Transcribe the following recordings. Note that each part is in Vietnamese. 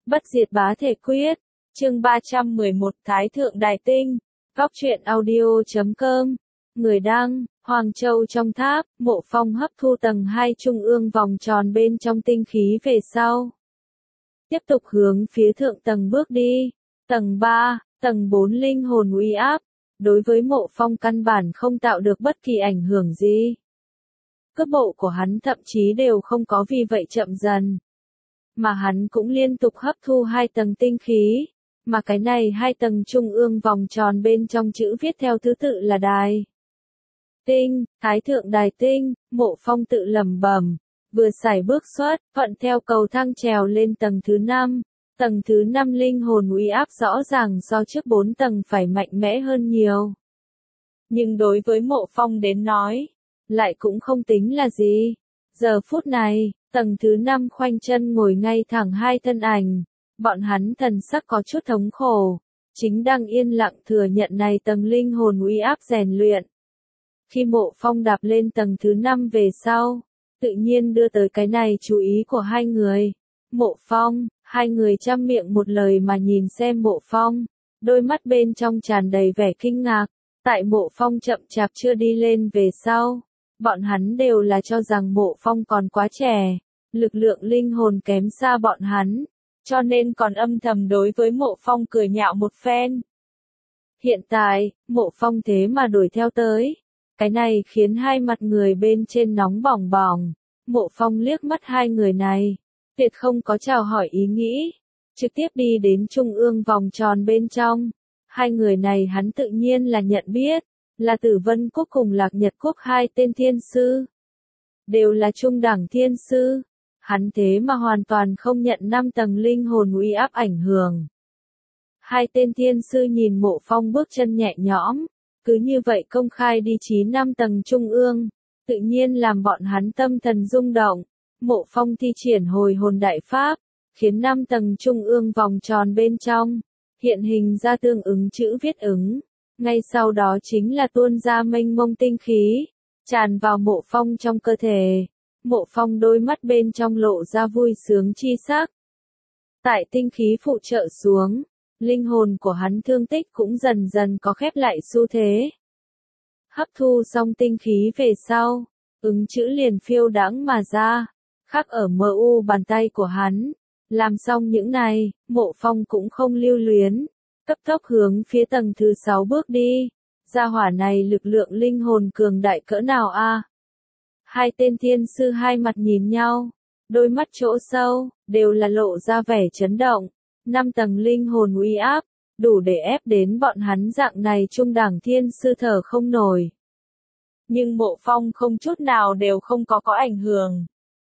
Bất diệt bá thể quyết, chương 311 Thái Thượng Đài Tinh, góc truyện audio.com, người đăng, Hoàng Châu trong tháp, Mộ Phong hấp thu tầng 2 trung ương vòng tròn bên trong tinh khí về sau. Tiếp tục hướng phía thượng tầng bước đi, tầng 3, tầng 4 linh hồn uy áp, đối với Mộ Phong căn bản không tạo được bất kỳ ảnh hưởng gì. Cước bộ của hắn thậm chí đều không có vì vậy chậm dần. Mà hắn cũng liên tục hấp thu 2 tầng tinh khí, mà cái này 2 tầng trung ương vòng tròn bên trong chữ viết theo thứ tự là đài. Tinh, Thái Thượng Đài Tinh, Mộ Phong tự lẩm bẩm, vừa xài bước xuất, thuận theo cầu thang trèo lên tầng thứ 5. Tầng thứ 5 linh hồn uy áp rõ ràng so trước 4 tầng phải mạnh mẽ hơn nhiều. Nhưng đối với Mộ Phong đến nói, lại cũng không tính là gì. Giờ phút này, tầng thứ 5 khoanh chân ngồi ngay thẳng 2 thân ảnh, bọn hắn thần sắc có chút thống khổ, chính đang yên lặng thừa nhận này tầng linh hồn uy áp rèn luyện. Khi Mộ Phong đạp lên tầng thứ 5 về sau, tự nhiên đưa tới cái này chú ý của hai người. Mộ Phong, hai người chăm miệng một lời mà nhìn xem Mộ Phong, đôi mắt bên trong tràn đầy vẻ kinh ngạc, tại Mộ Phong chậm chạp chưa đi lên về sau. Bọn hắn đều là cho rằng Mộ Phong còn quá trẻ, lực lượng linh hồn kém xa bọn hắn, cho nên còn âm thầm đối với Mộ Phong cười nhạo một phen. Hiện tại, Mộ Phong thế mà đuổi theo tới, cái này khiến hai mặt người bên trên nóng bỏng bỏng. Mộ Phong liếc mắt hai người này, tuyệt không có chào hỏi ý nghĩ, trực tiếp đi đến trung ương vòng tròn bên trong. Hai người này hắn tự nhiên là nhận biết, là Tử Vân Quốc cùng Lạc Nhật Quốc hai tên thiên sư. Đều là trung đẳng thiên sư, hắn thế mà hoàn toàn không nhận 5 tầng linh hồn uy áp ảnh hưởng. Hai tên thiên sư nhìn Mộ Phong bước chân nhẹ nhõm, cứ như vậy công khai đi chí 5 tầng trung ương, tự nhiên làm bọn hắn tâm thần rung động. Mộ Phong thi triển hồi hồn đại pháp, khiến 5 tầng trung ương vòng tròn bên trong hiện hình ra tương ứng chữ viết ứng. Ngay sau đó chính là tuôn ra mênh mông tinh khí, tràn vào Mộ Phong trong cơ thể. Mộ Phong đôi mắt bên trong lộ ra vui sướng chi sắc. Tại tinh khí phụ trợ xuống, linh hồn của hắn thương tích cũng dần dần có khép lại xu thế. Hấp thu xong tinh khí về sau, ứng chữ liền phiêu đãng mà ra, khắc ở MU bàn tay của hắn. Làm xong những này, Mộ Phong cũng không lưu luyến, cấp tốc hướng phía tầng thứ 6 bước đi. Gia hỏa này lực lượng linh hồn cường đại cỡ nào a? Hai tên thiên sư hai mặt nhìn nhau, đôi mắt chỗ sâu đều là lộ ra vẻ chấn động. 5 tầng linh hồn uy áp, đủ để ép đến bọn hắn dạng này trung đẳng thiên sư thở không nổi. Nhưng Mộ Phong không chút nào đều không có ảnh hưởng.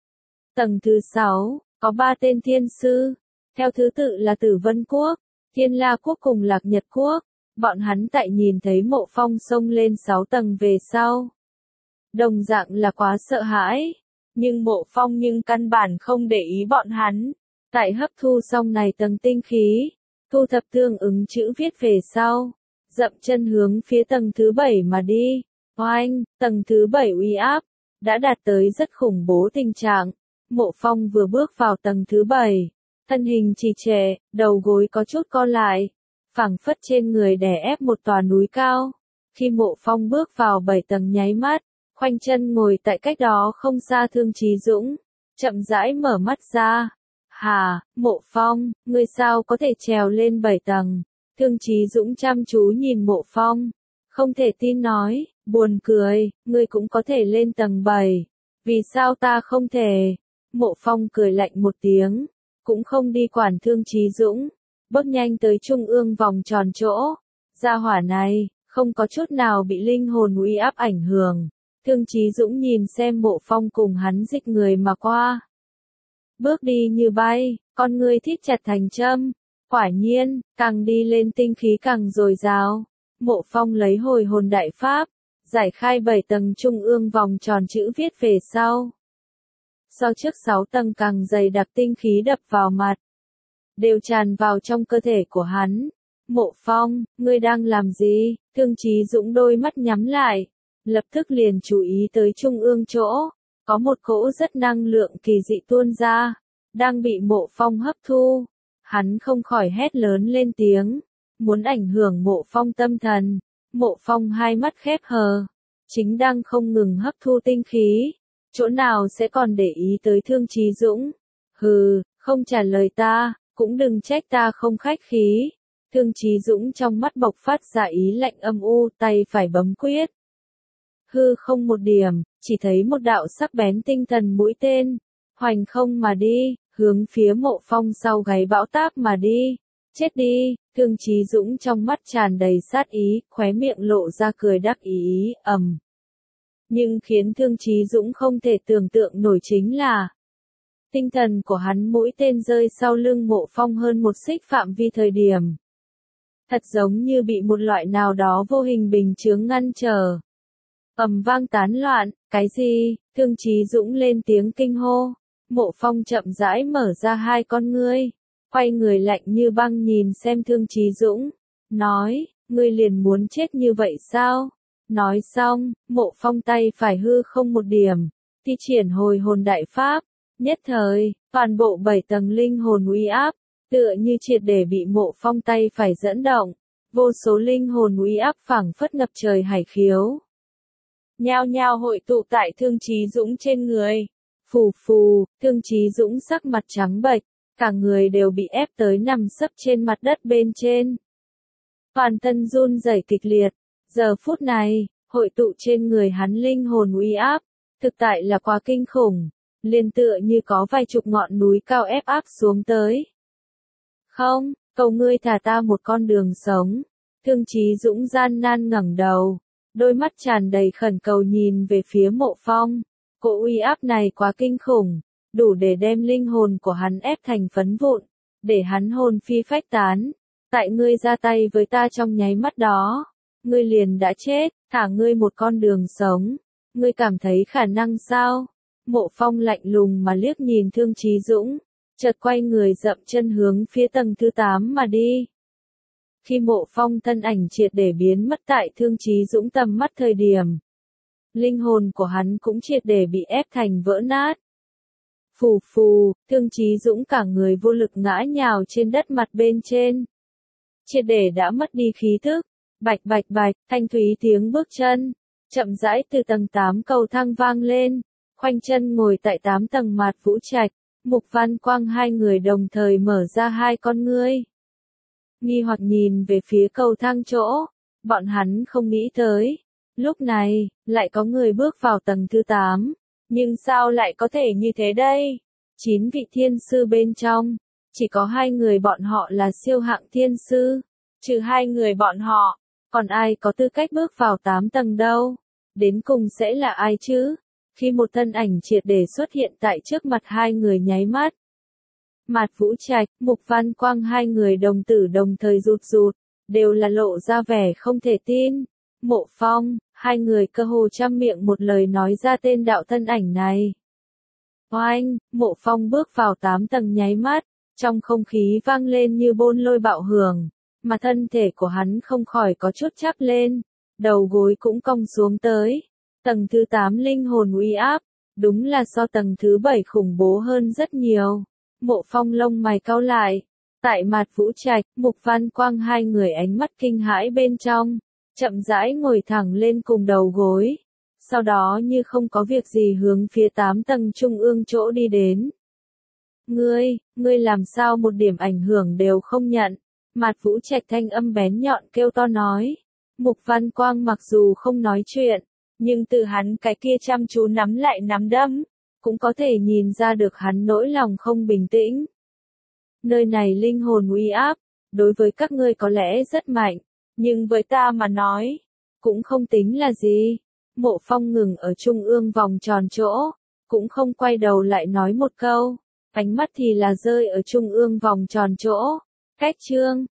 Tầng thứ 6, có 3 tên thiên sư, theo thứ tự là Tử Vân Quốc, Thiên La Quốc cùng Lạc Nhật Quốc. Bọn hắn tại nhìn thấy Mộ Phong xông lên 6 tầng về sau, đồng dạng là quá sợ hãi, nhưng Mộ Phong căn bản không để ý bọn hắn. Tại hấp thu xong này tầng tinh khí, thu thập tương ứng chữ viết về sau, dậm chân hướng phía tầng thứ 7 mà đi. Oanh, tầng thứ 7 uy áp đã đạt tới rất khủng bố tình trạng. Mộ Phong vừa bước vào tầng thứ 7, thân hình trì trệ, đầu gối có chút co lại, phảng phất trên người đè ép một tòa núi cao. Khi Mộ Phong bước vào 7 tầng nháy mắt, khoanh chân ngồi tại cách đó không xa Thương Chí Dũng, chậm rãi mở mắt ra. Hà, Mộ Phong, ngươi sao có thể trèo lên 7 tầng? Thương Chí Dũng chăm chú nhìn Mộ Phong, không thể tin nói, buồn cười, ngươi cũng có thể lên tầng 7, vì sao ta không thể? Mộ Phong cười lạnh một tiếng, cũng không đi quản Thương Chí Dũng, bước nhanh tới trung ương vòng tròn chỗ. Gia hỏa này, không có chút nào bị linh hồn uy áp ảnh hưởng. Thương Chí Dũng nhìn xem Mộ Phong cùng hắn dịch người mà qua. Bước đi như bay, con ngươi thít chặt thành châm. Quả nhiên, càng đi lên tinh khí càng dồi dào. Mộ Phong lấy hồi hồn đại pháp, giải khai 7 tầng trung ương vòng tròn chữ viết về sau. So trước 6 tầng càng dày đặc tinh khí đập vào mặt, đều tràn vào trong cơ thể của hắn. Mộ Phong, ngươi đang làm gì? Thương Chí Dũng đôi mắt nhắm lại, lập tức liền chú ý tới trung ương chỗ, có một cỗ rất năng lượng kỳ dị tuôn ra, đang bị Mộ Phong hấp thu. Hắn không khỏi hét lớn lên tiếng, muốn ảnh hưởng Mộ Phong tâm thần. Mộ Phong hai mắt khép hờ, chính đang không ngừng hấp thu tinh khí, chỗ nào sẽ còn để ý tới Thương Chí Dũng. Hừ, không trả lời ta, cũng đừng trách ta không khách khí. Thương Chí Dũng trong mắt bộc phát ra ý lạnh âm u, tay phải bấm quyết. Hư không một điểm, chỉ thấy một đạo sắc bén tinh thần mũi tên, hoành không mà đi, hướng phía Mộ Phong sau gáy bão táp mà đi. Chết đi, Thương Chí Dũng trong mắt tràn đầy sát ý, khóe miệng lộ ra cười đắc ý, ầm. Nhưng khiến Thương Chí Dũng không thể tưởng tượng nổi chính là tinh thần của hắn mũi tên rơi sau lưng Mộ Phong hơn một xích phạm vi thời điểm. Thật giống như bị một loại nào đó vô hình bình chướng ngăn trở. Ầm vang tán loạn, cái gì? Thương Chí Dũng lên tiếng kinh hô. Mộ Phong chậm rãi mở ra hai con ngươi, quay người lạnh như băng nhìn xem Thương Chí Dũng, nói, ngươi liền muốn chết như vậy sao? Nói xong, Mộ Phong tay phải hư không một điểm, thi triển hồi hồn đại pháp, nhất thời, toàn bộ 7 tầng linh hồn uy áp, tựa như triệt để bị Mộ Phong tay phải dẫn động, vô số linh hồn uy áp phảng phất ngập trời hải khiếu. Nhao nhao hội tụ tại Thương Chí Dũng trên người. Phù phù, Thương Chí Dũng sắc mặt trắng bệch, cả người đều bị ép tới nằm sấp trên mặt đất bên trên. Toàn thân run rẩy kịch liệt, giờ phút này, hội tụ trên người hắn linh hồn uy áp, thực tại là quá kinh khủng, liền tựa như có vài chục ngọn núi cao ép áp xuống tới. Không, cầu ngươi thả ta một con đường sống. Thương Chí Dũng gian nan ngẩng đầu, đôi mắt tràn đầy khẩn cầu nhìn về phía Mộ Phong. Cỗ uy áp này quá kinh khủng, đủ để đem linh hồn của hắn ép thành phấn vụn, để hắn hồn phi phách tán. Tại ngươi ra tay với ta trong nháy mắt đó, ngươi liền đã chết, thả ngươi một con đường sống. Ngươi cảm thấy khả năng sao? Mộ Phong lạnh lùng mà liếc nhìn Thương Chí Dũng, chợt quay người dậm chân hướng phía tầng thứ 8 mà đi. Khi Mộ Phong thân ảnh triệt để biến mất tại Thương Chí Dũng tầm mắt thời điểm, linh hồn của hắn cũng triệt để bị ép thành vỡ nát. Phù phù, Thương Chí Dũng cả người vô lực ngã nhào trên đất mặt bên trên. Triệt để đã mất đi khí thức. Bạch bạch bạch, thanh thúy tiếng bước chân, chậm rãi từ tầng 8 cầu thang vang lên. Khoanh chân ngồi tại 8 tầng Mạt Vũ Trạch, Mục Văn Quang hai người đồng thời mở ra hai con ngươi. Nghi hoặc nhìn về phía cầu thang chỗ, bọn hắn không nghĩ tới. Lúc này, lại có người bước vào tầng thứ 8. Nhưng sao lại có thể như thế đây? 9 vị thiên sư bên trong, chỉ có 2 người bọn họ là siêu hạng thiên sư. Trừ 2 người bọn họ, còn ai có tư cách bước vào 8 tầng đâu? Đến cùng sẽ là ai chứ? Khi một thân ảnh triệt để xuất hiện tại trước mặt 2 người nháy mắt. Mạt Vũ Trạch, Mục Văn Quang hai người đồng tử đồng thời rụt rụt, đều là lộ ra vẻ không thể tin. Mộ Phong, hai người cơ hồ trăm miệng một lời nói ra tên đạo thân ảnh này. Oanh, Mộ Phong bước vào 8 tầng nháy mắt, trong không khí vang lên như bôn lôi bạo hưởng, mà thân thể của hắn không khỏi có chút chắp lên, đầu gối cũng cong xuống tới. Tầng thứ 8 linh hồn uy áp, đúng là so tầng thứ 7 khủng bố hơn rất nhiều. Mộ Phong lông mày cau lại, tại Mạt Vũ Trạch, Mục Văn Quang hai người ánh mắt kinh hãi bên trong, chậm rãi ngồi thẳng lên cùng đầu gối, sau đó như không có việc gì hướng phía 8 tầng trung ương chỗ đi đến. Ngươi làm sao một điểm ảnh hưởng đều không nhận? Mạt Vũ Trạch thanh âm bén nhọn kêu to nói. Mục Văn Quang mặc dù không nói chuyện, nhưng từ hắn cái kia chăm chú nắm lại nắm đấm, cũng có thể nhìn ra được hắn nỗi lòng không bình tĩnh. Nơi này linh hồn uy áp, đối với các ngươi có lẽ rất mạnh, nhưng với ta mà nói, cũng không tính là gì. Mộ Phong ngừng ở trung ương vòng tròn chỗ, cũng không quay đầu lại nói một câu, ánh mắt thì là rơi ở trung ương vòng tròn chỗ. Cách chương